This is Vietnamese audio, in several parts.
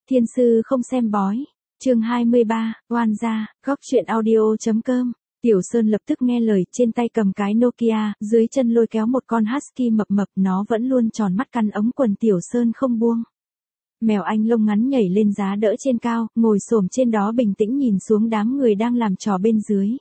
Thiên sư không xem bói. Chương 23, oan gia, góc truyện audio.com. Tiểu Sơn lập tức nghe lời, trên tay cầm cái Nokia, dưới chân lôi kéo một con husky mập mập, nó vẫn luôn tròn mắt cắn ống quần Tiểu Sơn không buông. Mèo Anh lông ngắn nhảy lên giá đỡ trên cao, ngồi xổm trên đó bình tĩnh nhìn xuống đám người đang làm trò bên dưới.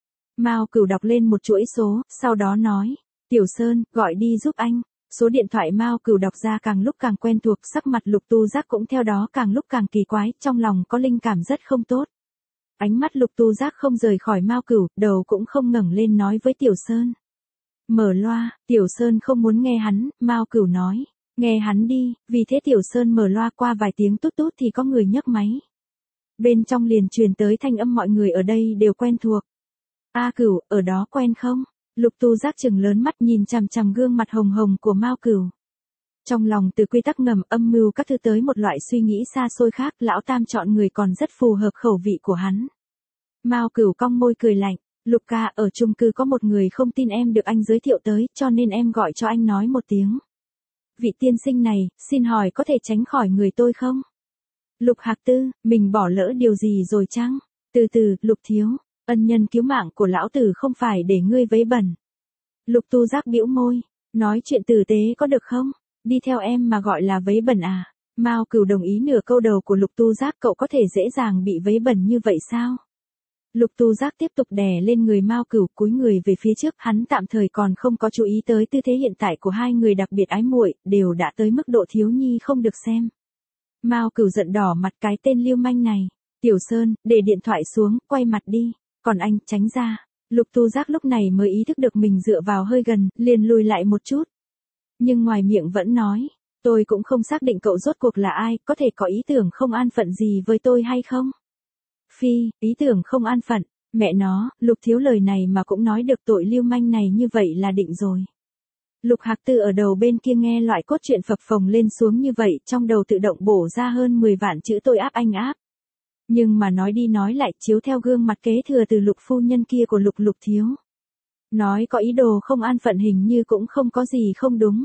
Mao Cửu đọc lên một chuỗi số, sau đó nói, Tiểu Sơn, gọi đi giúp anh. Số điện thoại Mao Cửu đọc ra càng lúc càng quen thuộc, sắc mặt Lục Tu Giác cũng theo đó càng lúc càng kỳ quái, trong lòng có linh cảm rất không tốt. Ánh mắt Lục Tu Giác không rời khỏi Mao Cửu, đầu cũng không ngẩng lên nói với Tiểu Sơn. Mở loa, Tiểu Sơn không muốn nghe hắn, Mao Cửu nói, nghe hắn đi, vì thế Tiểu Sơn mở loa, qua vài tiếng tút tút thì có người nhấc máy. Bên trong liền truyền tới thanh âm mọi người ở đây đều quen thuộc. A Cửu, ở đó quen không? Lục Tu Giác trừng lớn mắt nhìn chằm chằm gương mặt hồng hồng của Mao Cửu. Trong lòng từ quy tắc ngầm âm mưu các thứ tới một loại suy nghĩ xa xôi khác, lão tam chọn người còn rất phù hợp khẩu vị của hắn. Mao Cửu cong môi cười lạnh, Lục ca, ở chung cư có một người không tin em được anh giới thiệu tới, cho nên em gọi cho anh nói một tiếng. Vị tiên sinh này, xin hỏi có thể tránh khỏi người tôi không? Lục Hạc Tư, mình bỏ lỡ điều gì rồi chăng? Từ từ, Lục thiếu, ân nhân cứu mạng của lão tử không phải để ngươi vấy bẩn. Lục Tu Giác bĩu môi, nói chuyện tử tế có được không? Đi theo em mà gọi là vấy bẩn à? Mao Cửu đồng ý nửa câu đầu của Lục Tu Giác, cậu có thể dễ dàng bị vấy bẩn như vậy sao? Lục Tu Giác tiếp tục đè lên người Mao Cửu, cúi người về phía trước, hắn tạm thời còn không có chú ý tới tư thế hiện tại của hai người đặc biệt ái muội, đều đã tới mức độ thiếu nhi không được xem. Mao Cửu giận đỏ mặt, cái tên lưu manh này. Tiểu Sơn, để điện thoại xuống, quay mặt đi, còn anh, tránh ra. Lục Tu Giác lúc này mới ý thức được mình dựa vào hơi gần, liền lùi lại một chút. Nhưng ngoài miệng vẫn nói, tôi cũng không xác định cậu rốt cuộc là ai, có thể có ý tưởng không an phận gì với tôi hay không? Phi, ý tưởng không an phận, mẹ nó, Lục thiếu lời này mà cũng nói được, tội lưu manh này như vậy là định rồi. Lục Hạc Tư ở đầu bên kia nghe loại cốt truyện phập phồng lên xuống như vậy, trong đầu tự động bổ ra hơn 10 vạn chữ tôi áp anh áp. Nhưng mà nói đi nói lại, chiếu theo gương mặt kế thừa từ Lục phu nhân kia của Lục thiếu. Nói có ý đồ không an phận hình như cũng không có gì không đúng.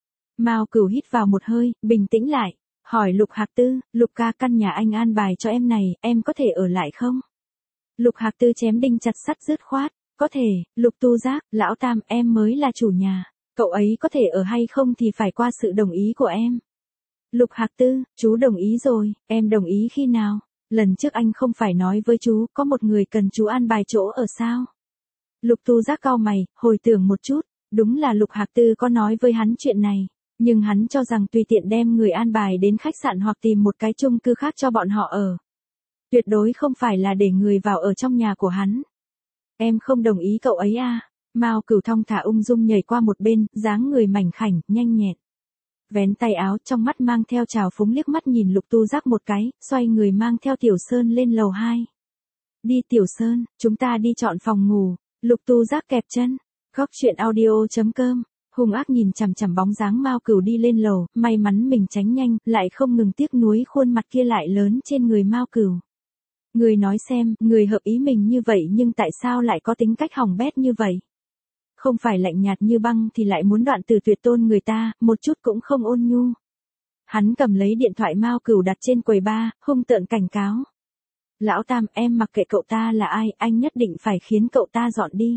Mao Cửu hít vào một hơi, bình tĩnh lại, hỏi Lục Hạc Tư, Lục ca, căn nhà anh an bài cho em này, em có thể ở lại không? Lục Hạc Tư chém đinh chặt sắt dứt khoát, có thể. Lục Tu Giác, lão tam, em mới là chủ nhà, cậu ấy có thể ở hay không thì phải qua sự đồng ý của em. Lục Hạc Tư, chú đồng ý rồi, em đồng ý khi nào? Lần trước anh không phải nói với chú, có một người cần chú an bài chỗ ở sao? Lục Tu Giác cau mày, hồi tưởng một chút, đúng là Lục Hạc Tư có nói với hắn chuyện này, nhưng hắn cho rằng tùy tiện đem người an bài đến khách sạn hoặc tìm một cái chung cư khác cho bọn họ ở. Tuyệt đối không phải là để người vào ở trong nhà của hắn. Em không đồng ý cậu ấy à? Mao Cửu thong thả ung dung nhảy qua một bên, dáng người mảnh khảnh, nhanh nhẹn. Vén tay áo, trong mắt mang theo trào phúng, liếc mắt nhìn Lục Tu Giác một cái, xoay người mang theo Tiểu Sơn lên lầu 2. Đi Tiểu Sơn, chúng ta đi chọn phòng ngủ. Lục Tu Giác kẹp chân. Góc truyện audio.com. Hung ác nhìn chằm chằm bóng dáng Mao Cửu đi lên lầu, may mắn mình tránh nhanh, lại không ngừng tiếc nuối khuôn mặt kia lại lớn trên người Mao Cửu. Người nói xem, người hợp ý mình như vậy nhưng tại sao lại có tính cách hỏng bét như vậy? Không phải lạnh nhạt như băng thì lại muốn đoạn từ tuyệt tôn người ta, một chút cũng không ôn nhu. Hắn cầm lấy điện thoại Mao Cửu đặt trên quầy bar, hung tợn cảnh cáo. Lão tam, em mặc kệ cậu ta là ai, anh nhất định phải khiến cậu ta dọn đi.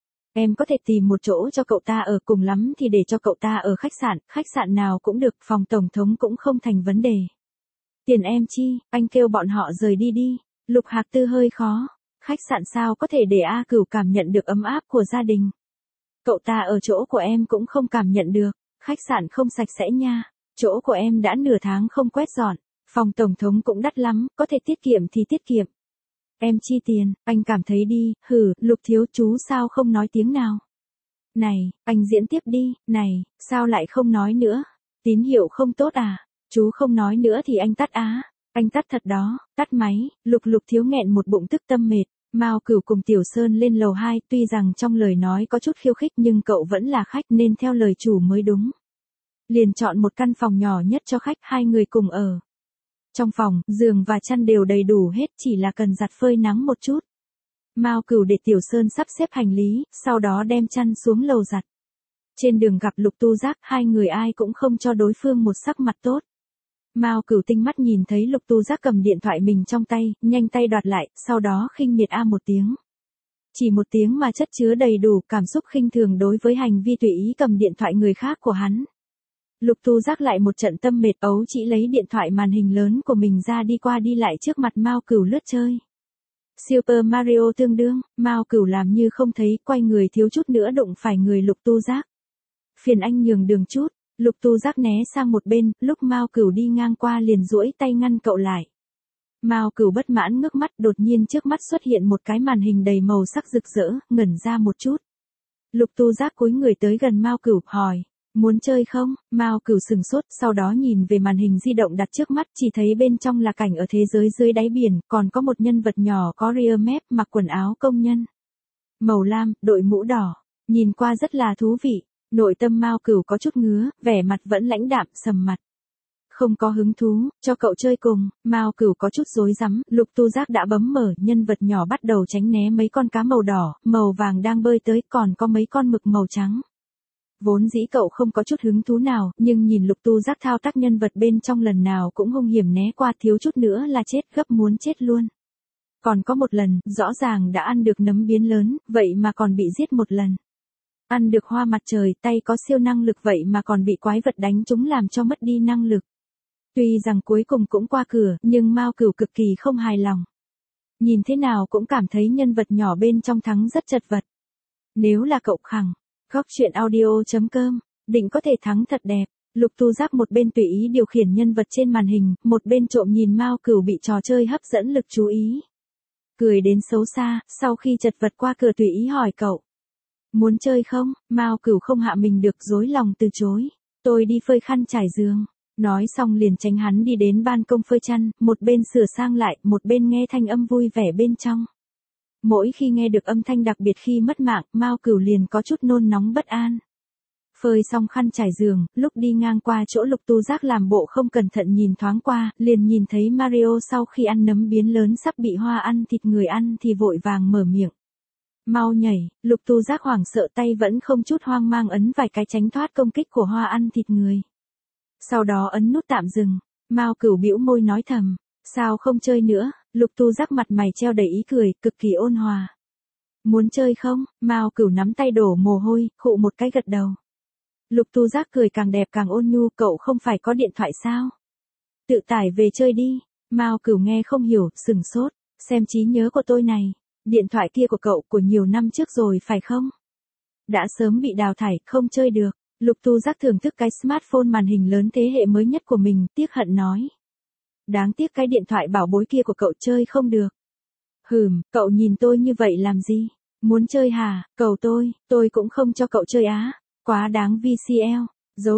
Em có thể tìm một chỗ cho cậu ta ở, cùng lắm thì để cho cậu ta ở khách sạn nào cũng được, phòng tổng thống cũng không thành vấn đề. Tiền em chi, anh kêu bọn họ rời đi đi. Lục Hạc Tư hơi khó, khách sạn sao có thể để A Cửu cảm nhận được ấm áp của gia đình. Cậu ta ở chỗ của em cũng không cảm nhận được, khách sạn không sạch sẽ nha, chỗ của em đã nửa tháng không quét dọn, phòng tổng thống cũng đắt lắm, có thể tiết kiệm thì tiết kiệm. Em chi tiền, anh cảm thấy đi, hử, Lục thiếu, chú sao không nói tiếng nào? Này, anh diễn tiếp đi, này, sao lại không nói nữa? Tín hiệu không tốt à? Chú không nói nữa thì anh tắt á. Anh tắt thật đó, tắt máy. Lục thiếu nghẹn một bụng tức tâm mệt. Mao Cửu cùng Tiểu Sơn lên lầu 2, tuy rằng trong lời nói có chút khiêu khích nhưng cậu vẫn là khách nên theo lời chủ mới đúng. Liền chọn một căn phòng nhỏ nhất cho khách, hai người cùng ở. Trong phòng, giường và chăn đều đầy đủ hết, chỉ là cần giặt phơi nắng một chút. Mao Cửu để Tiểu Sơn sắp xếp hành lý, sau đó đem chăn xuống lầu giặt. Trên đường gặp Lục Tu Giác, hai người ai cũng không cho đối phương một sắc mặt tốt. Mao Cửu tinh mắt nhìn thấy Lục Tu Giác cầm điện thoại mình trong tay, nhanh tay đoạt lại, sau đó khinh miệt a một tiếng. Chỉ một tiếng mà chất chứa đầy đủ cảm xúc khinh thường đối với hành vi tùy ý cầm điện thoại người khác của hắn. Lục Tu Giác lại một trận tâm mệt ấu chỉ lấy điện thoại màn hình lớn của mình ra đi qua đi lại trước mặt Mao Cửu lướt chơi. Super Mario tương đương, Mao Cửu làm như không thấy, quay người thiếu chút nữa đụng phải người Lục Tu Giác. Phiền anh nhường đường chút, Lục Tu Giác né sang một bên, lúc Mao Cửu đi ngang qua liền duỗi tay ngăn cậu lại. Mao Cửu bất mãn ngước mắt, đột nhiên trước mắt xuất hiện một cái màn hình đầy màu sắc rực rỡ, ngẩn ra một chút. Lục Tu Giác cúi người tới gần Mao Cửu, hỏi, muốn chơi không? Mao Cửu sừng sốt, sau đó nhìn về màn hình di động đặt trước mắt, chỉ thấy bên trong là cảnh ở thế giới dưới đáy biển, còn có một nhân vật nhỏ có ria mép, mặc quần áo công nhân. Màu lam, đội mũ đỏ, nhìn qua rất là thú vị. Nội tâm Mao Cửu có chút ngứa, vẻ mặt vẫn lãnh đạm, sầm mặt. Không có hứng thú, cho cậu chơi cùng. Mao Cửu có chút rối rắm, Lục Tu Giác đã bấm mở, nhân vật nhỏ bắt đầu tránh né mấy con cá màu đỏ, màu vàng đang bơi tới, còn có mấy con mực màu trắng. Vốn dĩ cậu không có chút hứng thú nào, nhưng nhìn Lục Tu Giác thao tác nhân vật bên trong lần nào cũng hung hiểm né qua, thiếu chút nữa là chết, gấp muốn chết luôn. Còn có một lần, rõ ràng đã ăn được nấm biến lớn, vậy mà còn bị giết một lần. Ăn được hoa mặt trời, tay có siêu năng lực vậy mà còn bị quái vật đánh trúng làm cho mất đi năng lực. Tuy rằng cuối cùng cũng qua cửa, nhưng Mao Cửu cực kỳ không hài lòng. Nhìn thế nào cũng cảm thấy nhân vật nhỏ bên trong thắng rất chật vật. Nếu là cậu khẳng, góc chuyện audio.com, định có thể thắng thật đẹp. Lục Tu Giác một bên tùy ý điều khiển nhân vật trên màn hình, một bên trộm nhìn Mao Cửu bị trò chơi hấp dẫn lực chú ý. Cười đến xấu xa, sau khi chật vật qua cửa tùy ý hỏi cậu. Muốn chơi không? Mao Cửu không hạ mình được, dối lòng từ chối. Tôi đi phơi khăn trải giường. Nói xong liền tránh hắn đi đến ban công phơi chăn, một bên sửa sang lại, một bên nghe thanh âm vui vẻ bên trong. Mỗi khi nghe được âm thanh đặc biệt khi mất mạng, Mao Cửu liền có chút nôn nóng bất an. Phơi xong khăn trải giường, lúc đi ngang qua chỗ Lục Tu Giác làm bộ không cẩn thận nhìn thoáng qua, liền nhìn thấy Mario sau khi ăn nấm biến lớn sắp bị hoa ăn thịt người ăn thì vội vàng mở miệng. Mau nhảy, Lục Tu Giác hoảng sợ tay vẫn không chút hoang mang ấn vài cái tránh thoát công kích của hoa ăn thịt người. Sau đó ấn nút tạm dừng, Mao Cửu bĩu môi nói thầm, sao không chơi nữa? Lục Tu Giác mặt mày treo đầy ý cười, cực kỳ ôn hòa. Muốn chơi không? Mao Cửu nắm tay đổ mồ hôi, khụ một cái gật đầu. Lục Tu Giác cười càng đẹp càng ôn nhu, cậu không phải có điện thoại sao? Tự tải về chơi đi. Mao Cửu nghe không hiểu, sừng sốt, xem trí nhớ của tôi này. Điện thoại kia của cậu của nhiều năm trước rồi phải không? Đã sớm bị đào thải, không chơi được. Lục Tu Giác thưởng thức cái smartphone màn hình lớn thế hệ mới nhất của mình, tiếc hận nói. Đáng tiếc cái điện thoại bảo bối kia của cậu chơi không được. Cậu nhìn tôi như vậy làm gì? Muốn chơi hả? Cầu tôi cũng không cho cậu chơi á. Quá đáng VCL. Dấu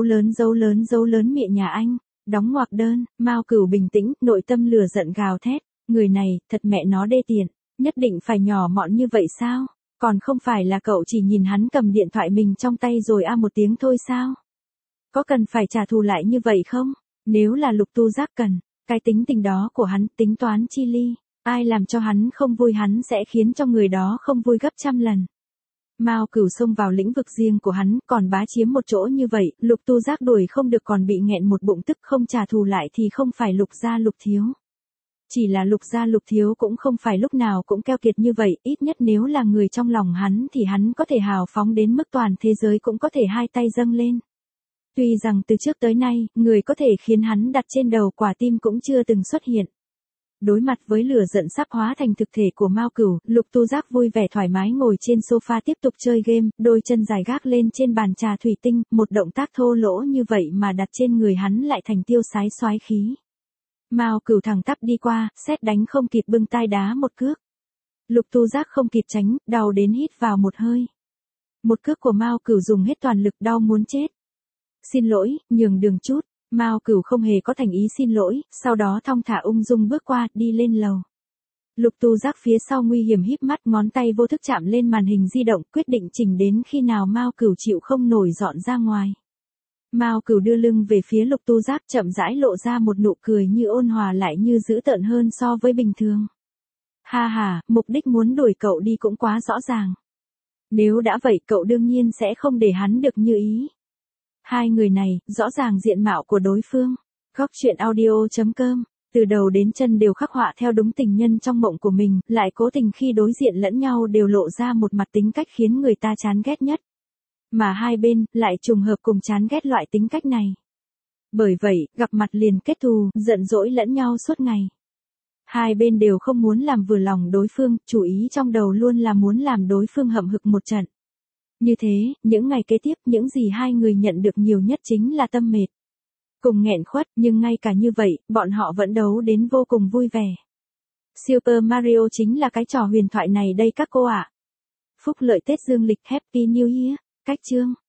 lớn miệng nhà anh. Đóng ngoặc đơn. Mao Cửu bình tĩnh, nội tâm lửa giận gào thét. Người này, thật mẹ nó đê tiện. Nhất định phải nhỏ mọn như vậy sao? Còn không phải là cậu chỉ nhìn hắn cầm điện thoại mình trong tay rồi một tiếng thôi sao? Có cần phải trả thù lại như vậy không? Nếu là Lục Tu Giác cần, cái tính tình đó của hắn tính toán chi ly. Ai làm cho hắn không vui hắn sẽ khiến cho người đó không vui gấp trăm lần. Mao Cửu xông vào lĩnh vực riêng của hắn, còn bá chiếm một chỗ như vậy, Lục Tu Giác đuổi không được còn bị nghẹn một bụng tức, không trả thù lại thì không phải Lục gia Lục thiếu. Chỉ là Lục gia Lục thiếu cũng không phải lúc nào cũng keo kiệt như vậy, ít nhất nếu là người trong lòng hắn thì hắn có thể hào phóng đến mức toàn thế giới cũng có thể hai tay dâng lên. Tuy rằng từ trước tới nay, người có thể khiến hắn đặt trên đầu quả tim cũng chưa từng xuất hiện. Đối mặt với lửa giận sắp hóa thành thực thể của Mao Cửu, Lục Tu Giác vui vẻ thoải mái ngồi trên sofa tiếp tục chơi game, đôi chân dài gác lên trên bàn trà thủy tinh, một động tác thô lỗ như vậy mà đặt trên người hắn lại thành tiêu sái soái khí. Mao Cửu thẳng tắp đi qua, sét đánh không kịp bưng tai đá một cước. Lục Tu Giác không kịp tránh, đau đến hít vào một hơi. Một cước của Mao Cửu dùng hết toàn lực, đau muốn chết. Xin lỗi, nhường đường chút. Mao Cửu không hề có thành ý xin lỗi, sau đó thong thả ung dung bước qua, đi lên lầu. Lục Tu Giác phía sau nguy hiểm híp mắt, ngón tay vô thức chạm lên màn hình di động, quyết định chỉnh đến khi nào Mao Cửu chịu không nổi dọn ra ngoài. Mao Cửu đưa lưng về phía Lục Tu Giác, chậm rãi lộ ra một nụ cười như ôn hòa lại như dữ tợn hơn so với bình thường. Ha ha, mục đích muốn đuổi cậu đi cũng quá rõ ràng. Nếu đã vậy cậu đương nhiên sẽ không để hắn được như ý. Hai người này, rõ ràng diện mạo của đối phương. Góc chuyện audio.com, từ đầu đến chân đều khắc họa theo đúng tình nhân trong mộng của mình, lại cố tình khi đối diện lẫn nhau đều lộ ra một mặt tính cách khiến người ta chán ghét nhất. Mà hai bên, lại trùng hợp cùng chán ghét loại tính cách này. Bởi vậy, gặp mặt liền kết thù, giận dỗi lẫn nhau suốt ngày. Hai bên đều không muốn làm vừa lòng đối phương, chủ ý trong đầu luôn là muốn làm đối phương hậm hực một trận. Như thế, những ngày kế tiếp, những gì hai người nhận được nhiều nhất chính là tâm mệt. Cùng nghẹn khuất, nhưng ngay cả như vậy, bọn họ vẫn đấu đến vô cùng vui vẻ. Super Mario chính là cái trò huyền thoại này đây các cô ạ. Phúc lợi Tết Dương lịch Happy New Year. Cách chương